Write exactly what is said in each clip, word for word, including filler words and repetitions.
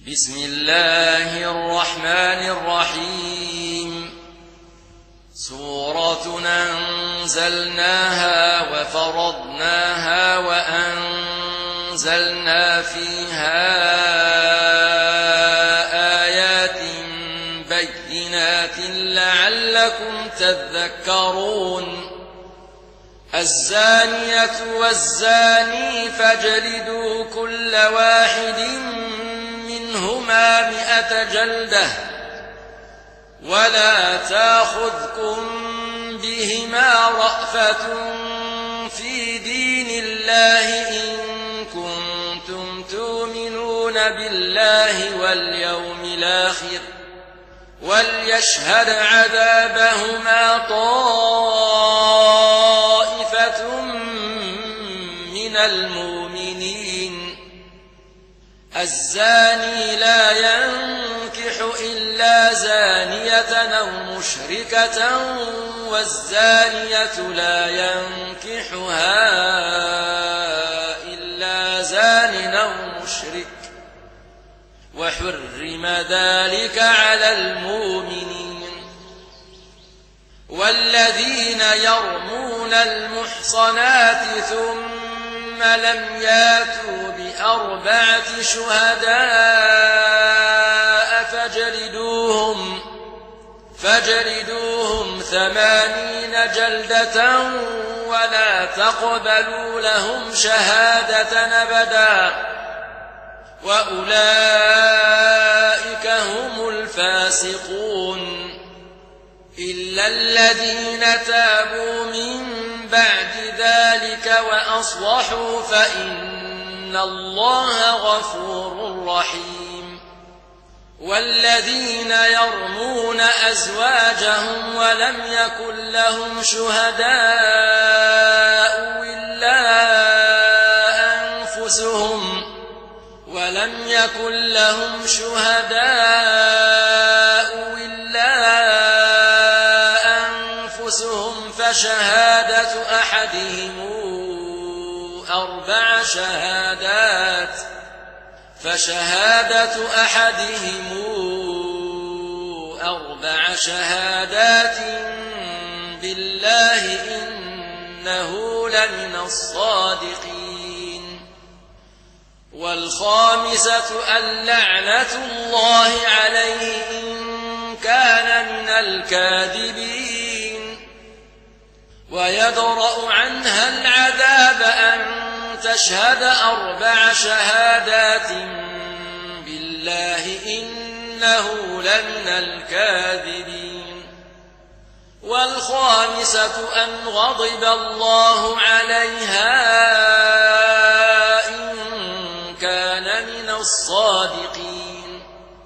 بسم الله الرحمن الرحيم سورة أنزلناها وفرضناها وأنزلنا فيها آيات بينات لعلكم تذكرون الزانية والزاني فاجلدوا كل واحد منهما مئة جلدة ولا تأخذكم بهما رأفة في دين الله إن كنتم تؤمنون بالله واليوم الآخر وليشهد عذابهما طائفة من المؤمنين الزاني لا ينكح إلا زانية أو مشركة والزانية لا ينكحها إلا زان أو مشرك وحرم ذلك على المؤمنين والذين يرمون المحصنات ثم لم ياتوا بأربعة شهداء فاجلدوهم فاجلدوهم ثمانين جلدة ولا تقبلوا لهم شهادة أبدا وأولئك هم الفاسقون إلا الذين تابوا من بعد ذلك وأصلحوا فإن الله غفور رحيم والذين يرمون أزواجهم ولم يكن لهم شهداء إلا أنفسهم ولم يكن لهم شهداء إلا أنفسهم فشهادة أحدهم أربع شهادات فشهادة أحدهم أربع شهادات بالله إنه لمن الصادقين والخامسة اللعنة الله عليه إن كان من الكاذبين ويدرأ عنها العذاب أن تشهد أربع شهادات بالله إنه لمن الكاذبين والخامسة أن غضب الله عليها إن كان من الصادقين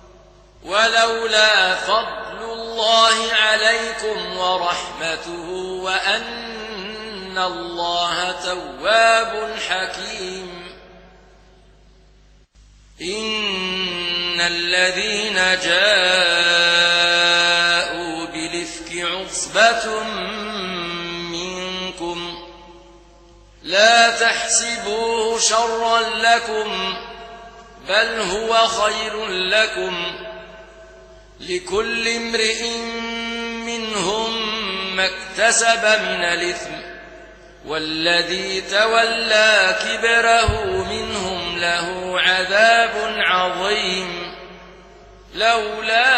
ولولا فضل الله عليكم ورحمته وأن الله تواب حكيم إن الذين جاءوا بالإفك عصبة منكم لا تحسبوه شرا لكم بل هو خير لكم لكل امرئ منهم ما اكتسب من الإثم والذي تولى كبره منهم له عذاب عظيم لولا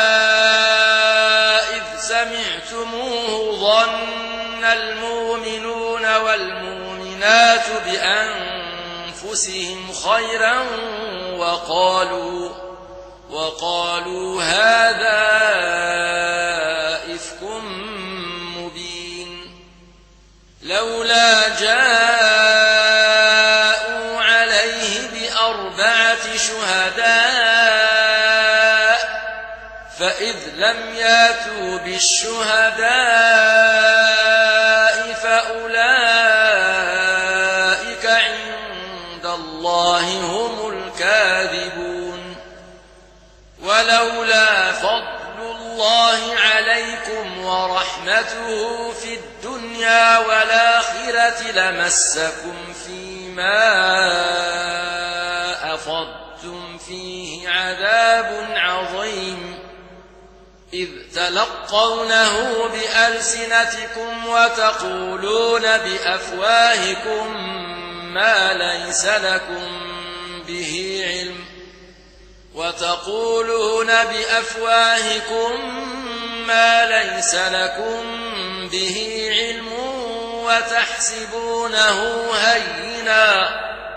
إذ سمعتموه ظن المؤمنون والمؤمنات بأنفسهم خيرا وقالوا وقالوا هذا إفك مبين لولا جاءوا عليه بأربعة شهداء فإذ لم ياتوا بالشهداء فأولئك عند الله هم الكاذبون ولولا فضل الله عليكم ورحمته في الدنيا والآخرة لمسكم فيما أفضتم أخذتم فيه عذاب عظيم إذ تلقونه بألسنتكم وتقولون بأفواهكم ما ليس لكم به علم وتقولون بأفواهكم ما ليس لكم به علم وتحسبونه هينا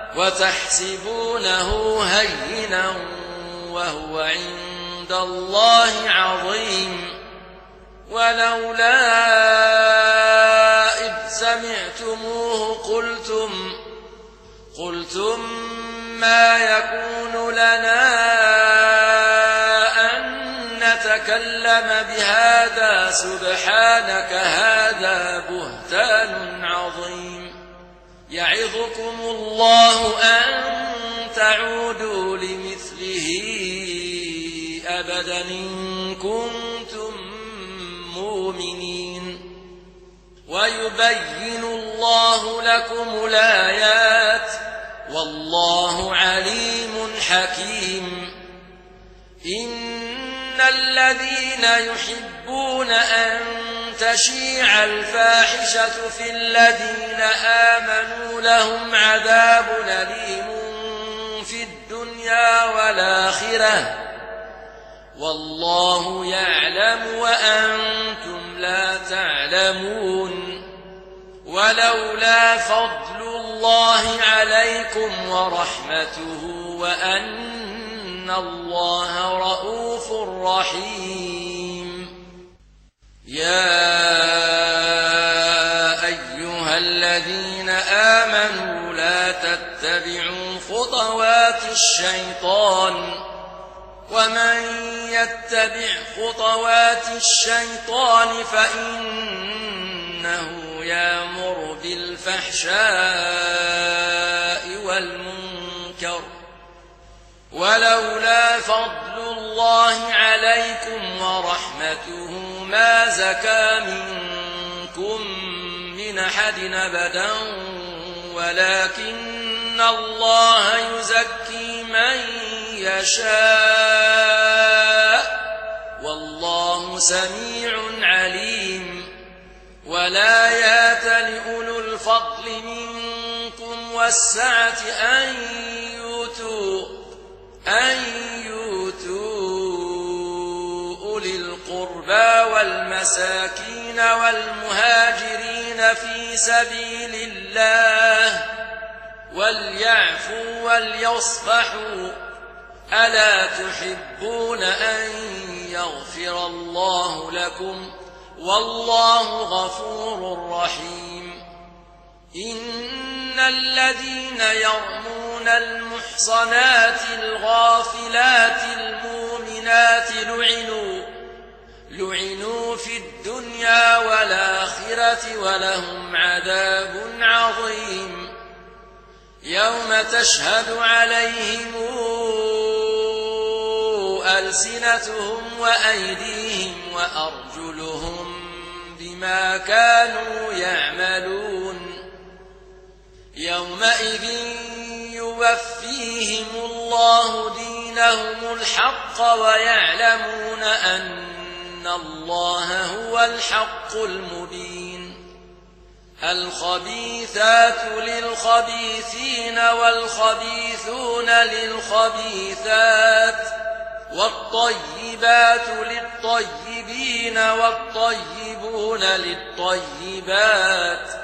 وتحسبونه هينا وهو عند الله عظيم ولولا إذ سمعتموه قلتم قلتم ما يكون لنا أن نتكلم بهذا سبحانك هذا بهتان عظيم يعظكم الله أن تعودوا لمثله أبدا إن كنتم مؤمنين ويبين الله لكم الآيات والله عليم حكيم إن الذين يحبون أن تشيع الفاحشة في الذين آمنوا لهم عذاب أليم في الدنيا والآخرة والله يعلم وأنتم لا تعلمون ولولا فضل الله عليكم ورحمته وأن الله رؤوف رحيم يا أيها الذين آمنوا لا تتبعوا خطوات الشيطان ومن يتبع خطوات الشيطان فإنه يأمر بالفحشاء والمنكر ولولا فضل الله عليكم ورحمته ما زكى منكم من أحد أبدا ولكن الله يزكي من يشاء والله سميع عليم ولا يات لأولو الفضل منكم والسعة أن يؤتوا أن يؤتوا أولي القربى والمساكين والمهاجرين في سبيل الله وليعفوا وليصفحوا ألا تحبون أن يغفر الله لكم والله غفور رحيم إن الذين يرمون المحصنات الغافلات المؤمنات لعنوا لعنوا في الدنيا والآخرة ولهم عذاب عظيم يوم تشهد عليهم ألسنتهم وأيديهم وأرجلهم بما كانوا يعملون يومئذ يوفيهم الله دينهم الحق ويعلمون أن الله هو الحق المبين الخبيثات للخبيثين والخبيثون للخبيثات والطيبات للطيبين والطيبون للطيبات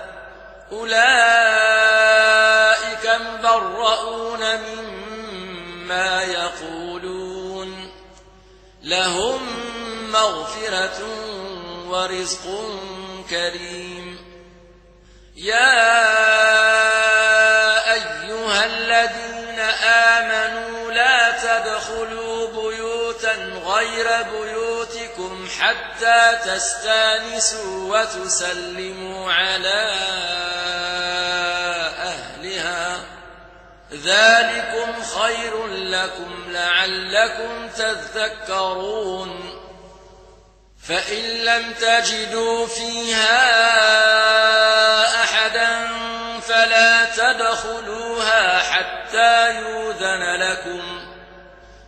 أولئك مبرؤون مما يقولون لهم مغفرة ورزق كريم يا أيها الذين آمنوا لا تدخلوا بيوتا غير بيوتكم حتى تستانسوا وتسلموا على أهلها ذلكم خير لكم لعلكم تذكرون فإن لم تجدوا فيها أحدا فلا تدخلوها حتى يؤذن لكم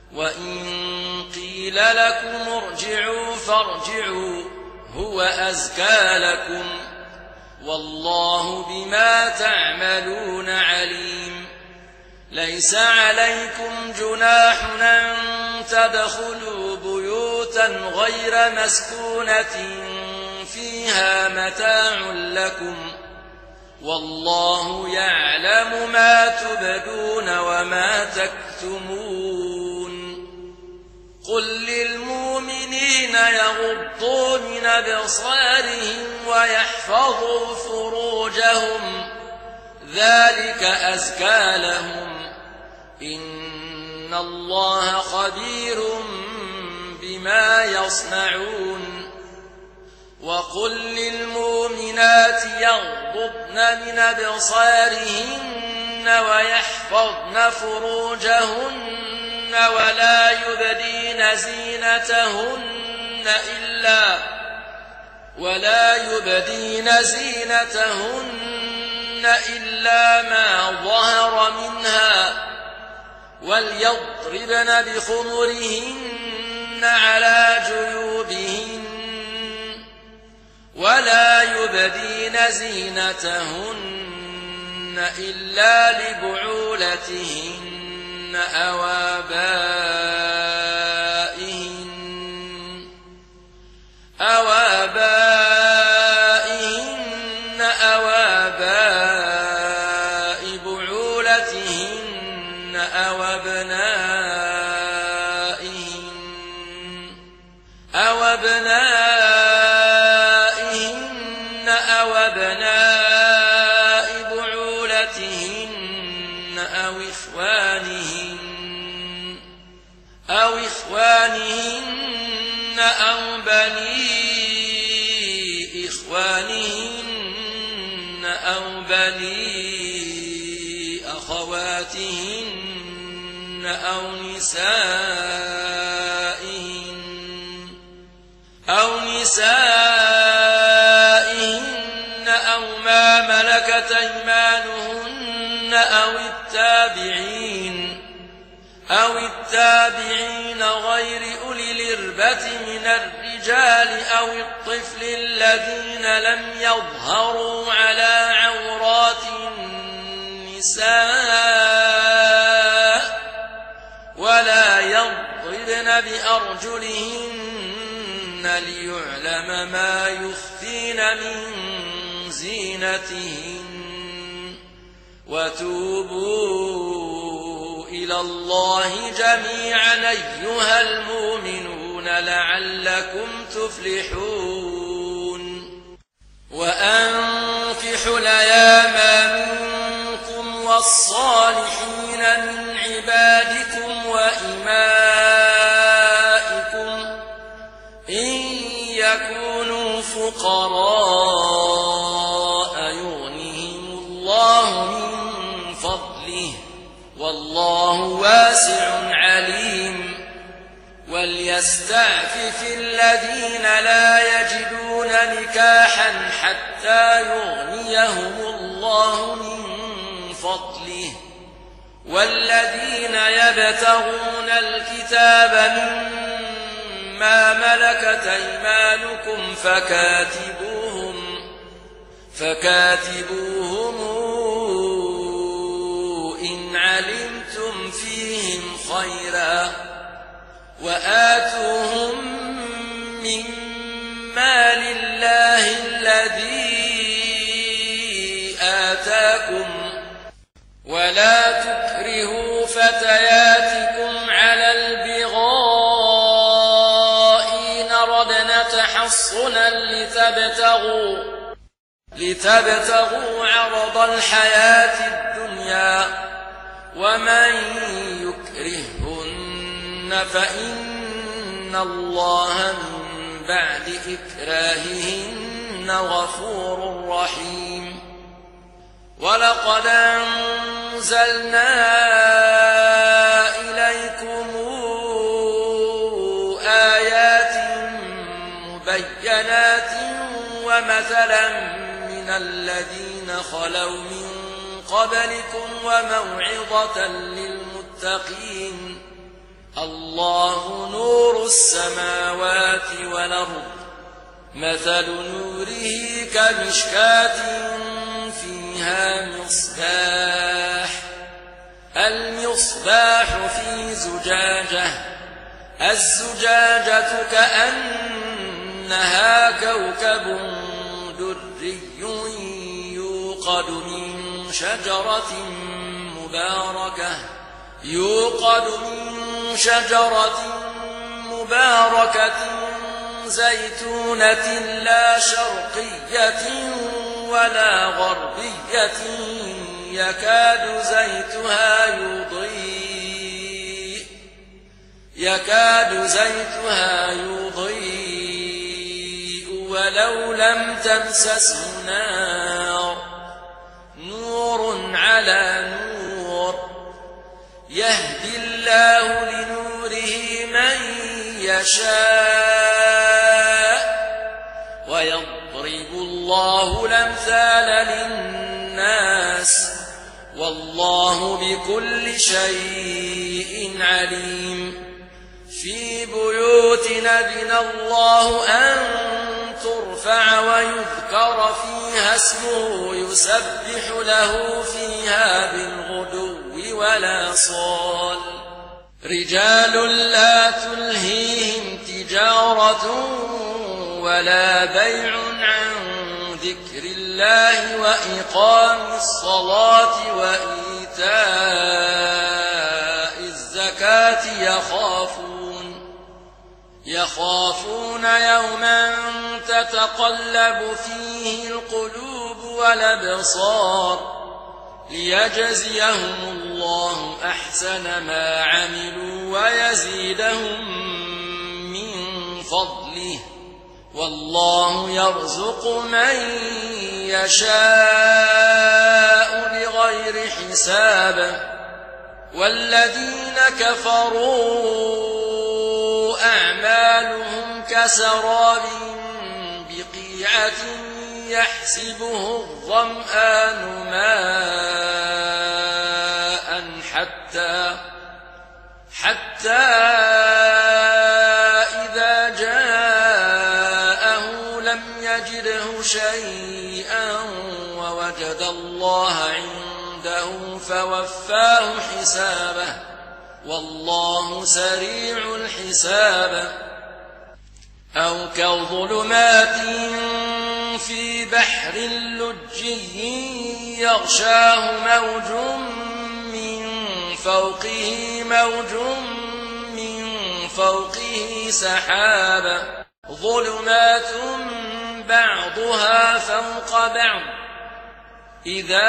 وإن قيل لكم ارجعوا فارجعوا هو أزكى لكم والله بما تعملون عليم ليس عليكم جناح أن تدخلوا بيوتا غير مسكونة فيها متاع لكم والله يعلم ما تبدون وما تكتمون قل للمؤمنين يغضوا من أبصارهم ويحفظوا فروجهم ذلك أزكى لهم إن الله خبير بما يصنعون وقل للمؤمنات يغضضن من أبصارهن ويحفظن فروجهن ولا يبدين زينتهن إلا ولا يبدين زينتهن إلا ما ظهر منها وليضربن بخمرهن على جيوبهن ولا يبدين زينتهن إلا لبعولتهن أو آبائهن أو آبائهن أو آباء بعولتهن أو أبنائهن أو أبنائهن أو أبناء بعولتهن أو إخوانهن أو إخوانهن أو بني إخوانهن أو بني أخواتهن أو نسائهن أو نسائهن أو ما ملكت أيمانهن أو التابعين أو التابعين غير أولي الإربة من الرجال أو الطفل الذين لم يظهروا على عورات النساء ولا يضربن بأرجلهن ليعلم ما يخفين من زينتهن وتوبوا إلى الله جميعا أيها المؤمنون لعلكم تفلحون وأنكحوا الأيام منكم والصالحين من عبادكم وإمائكم إن يكونوا فقراء يغنيهم الله من فضله والله واسع عليم وليستعفف الذين لا يجدون نكاحا حتى يغنيهم الله من فضله والذين يبتغون الكتاب مما ملكت أيمانكم فكاتبوهم فكاتبوهم إن علمتم فيهم خيرا وآتوهم من مال الله الذي آتاكم ولا تكرهوا فتياتكم على البغاء إن ردنا تحصنا لتبتغوا لتبتغوا عرض الحياة الدنيا ومن يكرهن فإن الله من بعد إكراههن غفور رحيم ولقد أنزلنا إليكم آيات مبينات ومثلا من الذين خلوا من قبلكم وموعظة للمتقين الله نور السماوات والأرض مثل نوره كمشكاة فيها مصباح المصباح في زجاجة الزجاجة كأنها كوكب دري يوقد من شجرة مباركة يوقد من شجرة مباركة زيتونة لا شرقية ولا غربية يكاد زيتها يضيء يكاد زيتها يضيء ولو لم تمسسه نار نور على نور يهدي الله لنوره من يشاء ويضرب الله الأمثال للناس والله بكل شيء عليم في بيوت أذن الله أن ترفع ويذكر فيها اسمه يسبح له فيها بالغدو ولا صال رجال لا تلهيهم تجارة ولا بيع عن ذكر الله وإقام الصلاة وإيتاء الزكاة يخافون يخافون يوما تتقلب فيه القلوب والأبصار ليجزيهم الله أحسن ما عملوا ويزيدهم من فضله والله يرزق من يشاء بغير حساب والذين كفروا أعمالهم كسراب بقيعة يحسبه الظمآن ماء حتى حتى إذا جاءه لم يجده شيئا ووجد الله عنده فوفاه حسابه والله سريع الحساب أو كظلمات في بحر لجي يغشاه موج من فوقه موج من فوقه سحاب ظلمات بعضها فوق بعض إذا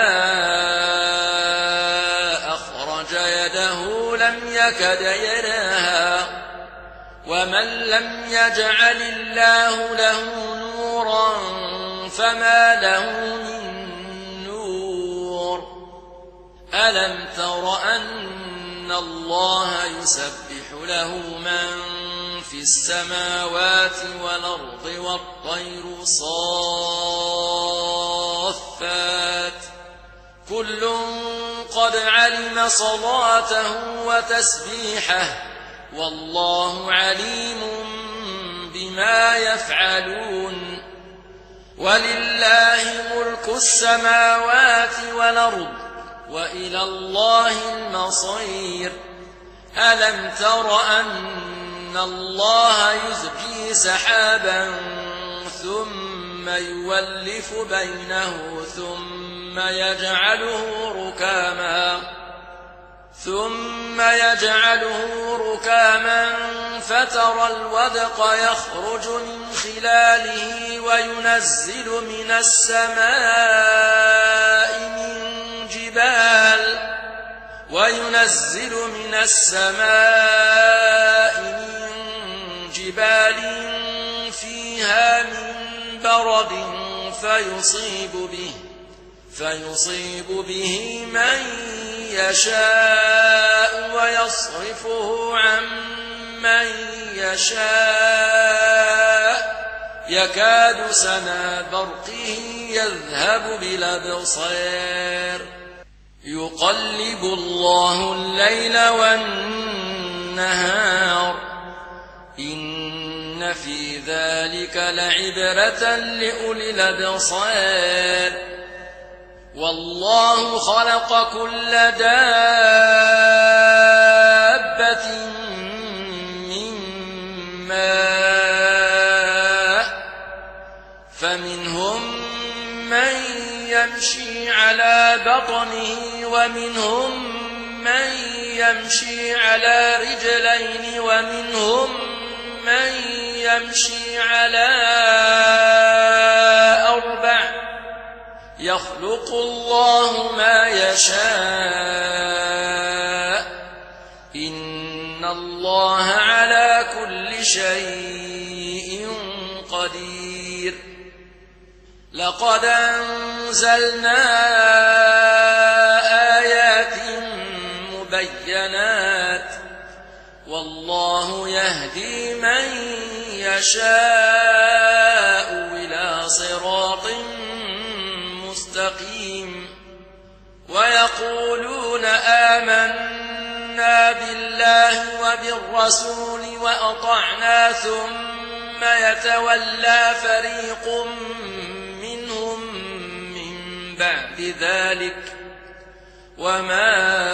أخرج يده لم يكد يراها ومن لم يجعل الله له نورا فما له من نور ألم تر أن الله يسبح له من في السماوات والأرض والطير صافات كل قد علم صلاته وتسبيحه والله عليم بما يفعلون ولله ملك السماوات والأرض وإلى الله المصير ألم تر أن الله يزجي سحابا ثم يولف بينه ثم يجعله ركاما ثم يجعله ركاما فترى الودق يخرج من خلاله وينزل من السماء من جبال وينزل من السماء من جبال فيها من برد فيصيب به فيصيب به من يشاء ويصرفه عن من يشاء يكاد سنا برقه يذهب بالأبصار يقلب الله الليل والنهار في ذلك لعبرة لأولي الأبصار والله خلق كل دابة من ماء فمنهم من يمشي على بطنه ومنهم من يمشي على رجلين ومنهم من يمشي على أربع يخلق الله ما يشاء إن الله على كل شيء قدير لقد أنزلنا آيات مبينات والله يهدي من يشاء إلى صراط مستقيم ويقولون آمنا بالله وبالرسول وأطعنا ثم يتولى فريق منهم من بعد ذلك وما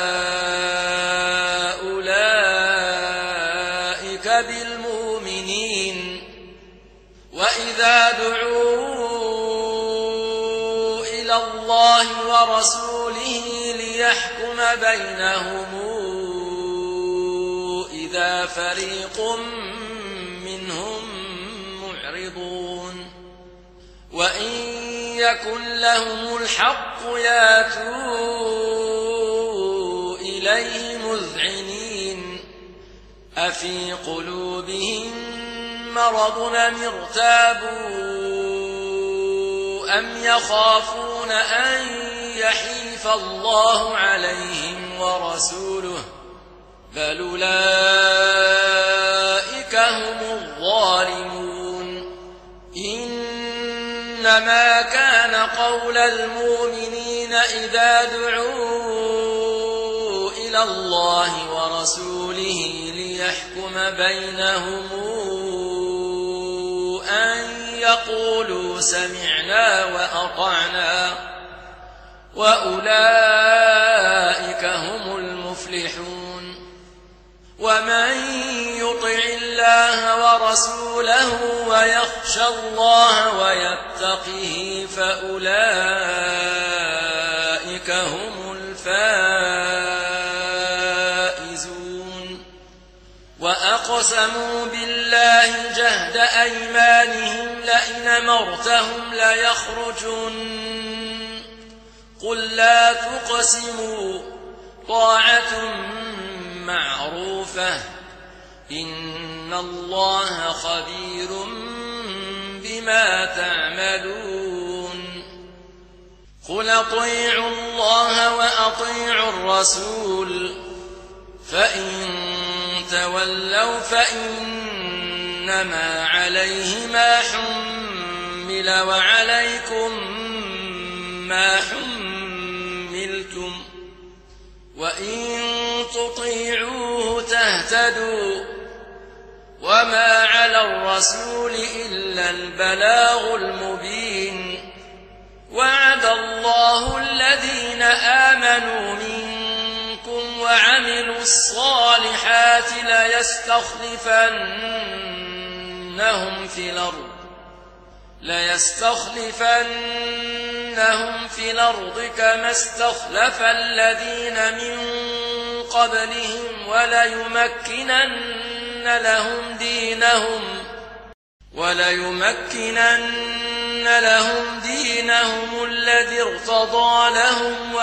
أولئك بالمؤمنين وإذا دعوا إلى الله ورسوله ليحكم بينهم إذا فريق منهم معرضون وإن يكن لهم الحق ياتوا إليه مذعنين أفي قلوبهم مرض أم ارتابوا أم يخافون أن يحيف الله عليهم ورسوله بل أولئك هم الظالمون إنما كان قول المؤمنين إذا دعوا إلى الله ورسوله ليحكم بينهم أن يقولوا سمعنا وأطعنا وأولئك هم المفلحون ومن يطع الله ورسوله ويخشى الله ويتقه فأولئك هم الفائزون وأقسموا بالله جهد أيمانهم لئن أمرتهم ليخرجن قل لا تقسموا طاعة معروفة إن الله خبير بما تعملون قل أطيعوا الله وأطيعوا الرسول فإن تولوا فإنما عليه ما حمل وعليكم ما حملتم وإن تطيعوه تهتدوا وما على الرسول إلا البلاغ المبين وعد الله الذين آمنوا منكم وعملوا الصالحات ليستخلفنهم في الأرض ليستخلفنهم في الأرض كما استخلف الذين من قبلهم وليمكنن لهم دينهم وليمكنن لهم دينهم الذي ارتضى لهم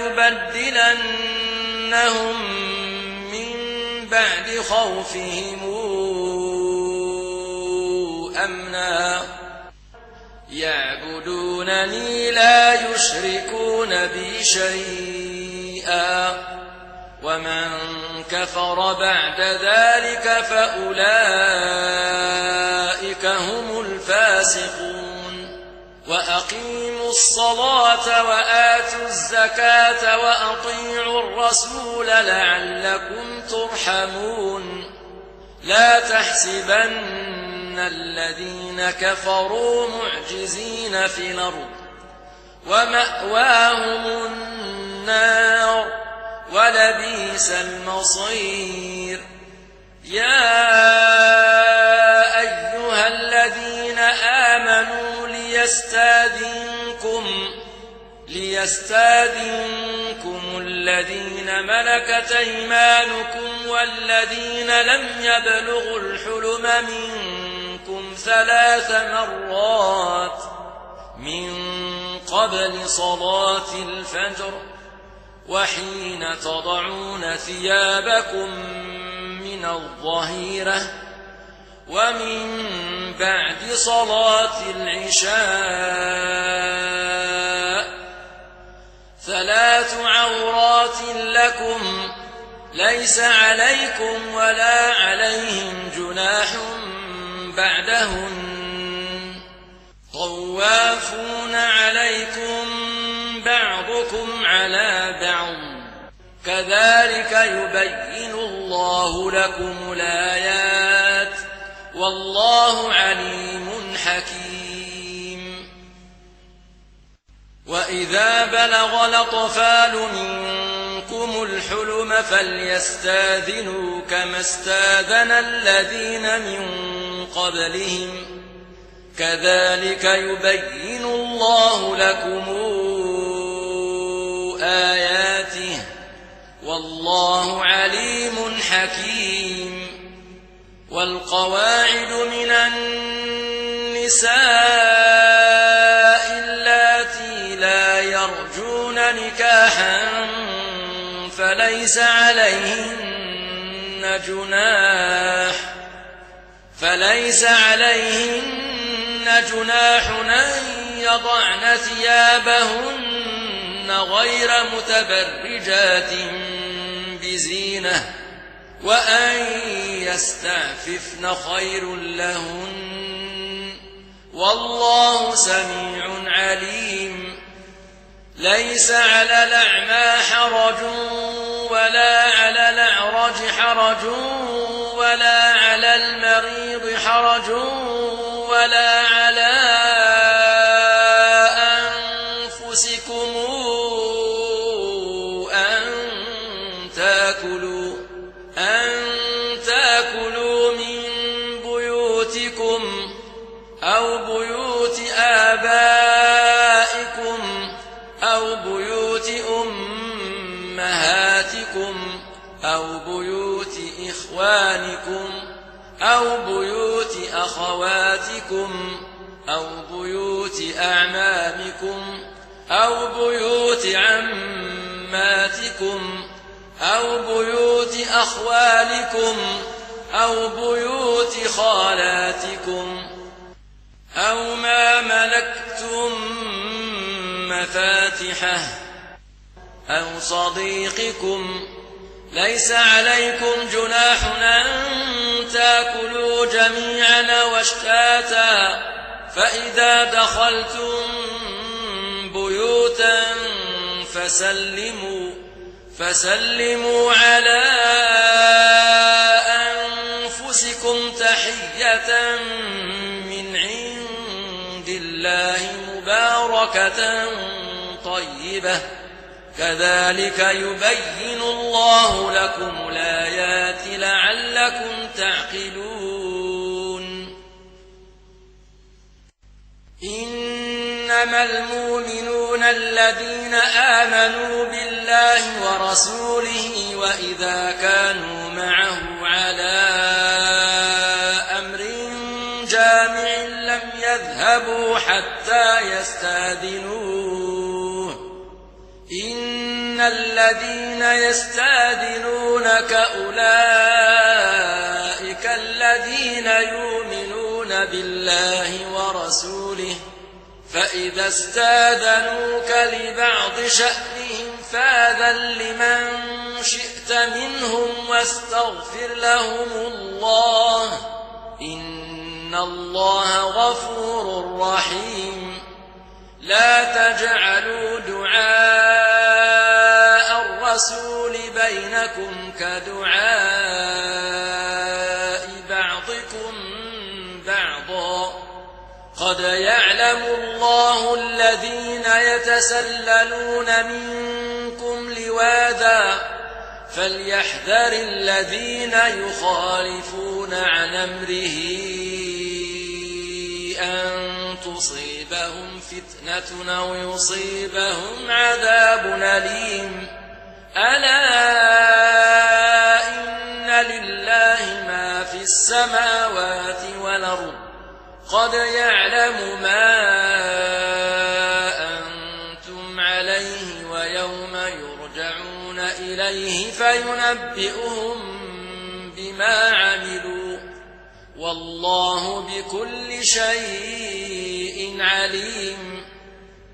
وليبدلنهم من بعد خوفهم أمنا يعبدونني لا يشركون بي شيئا ومن كفر بعد ذلك فأولئك هم الفاسقون وأقيموا الصلاة وآتوا الزكاة وأطيعوا الرسول لعلكم ترحمون لا تحسبن الذين كفروا معجزين في الأرض ومأواهم النار ولبئس المصير. يا أيها الذين آمنوا ليستاذنكم ليستاذنكم الذين ملكت أيمانكم والذين لم يبلغوا الحلم منكم ثلاث مرات من قبل صلاة الفجر وحين تضعون ثيابكم من الظهيرة ومن بعد صلاة العشاء. ثلاث عورات لكم ليس عليكم ولا عليهم جناح بعدهن طوافون عليكم بعضكم على بعض كذلك يبين الله لكم الآيات والله عليم حكيم. وإذا بلغ الأطفال منكم الحلم فليستاذنوا كما استاذن الذين من قبلهم كذلك يبين الله لكم آياته والله عليم حكيم. والقواعد من النساء اللاتي لا يرجون نكاحا فليس عليهن جناح فليس عليهن جناح أن يضعن ثيابهن غير متبرجات بزينة وأن يستعففن خير لهن والله سميع عليم. ليس على الأعمى حرج ولا على الأعرج حرج ولا على المريض حرج ولا على أنفسكم أن تأكلوا أن تأكلوا من بيوتكم أو بيوت آبائكم أو بيوت أمهاتكم أو بيوت إخوانكم أو بيوت أخواتكم أو بيوت أعمامكم أو بيوت عماتكم أو بيوت أخوالكم أو بيوت خالاتكم أو ما ملكتم مفاتحه أو صديقكم. ليس عليكم جناح أن تأكلوا جميعا واشتاتا فإذا دخلتم بيوتا فسلموا فسلموا على أنفسكم تحية من عند الله مباركة طيبة كذلك يبين الله لكم الآيات لعلكم تعقلون. إنما المؤمنون الذين آمنوا بالله ورسوله وإذا كانوا معه على أمر جامع لم يذهبوا حتى يستأذنوه. إن الذين يستأذنونك أولئك الذين يؤمنون بالله ورسوله فإذا استأذنوك لبعض شأنهم فأذن لمن شئت منهم واستغفر لهم الله إن الله غفور رحيم. لا تجعلوا دعاء الرسول بينكم كدعاء بعضكم بعضا قد يعلم الله الذين يتسللون منكم لواذا فليحذر الذين يخالفون عن أمره أن تصيبهم فتنة أو يصيبهم عذاب أليم ألا إن لله ما في السماوات والأرض قد يعلم ما أنتم عليه ويوم يرجعون إليه فينبئهم بما عملوا والله بكل شيء عليم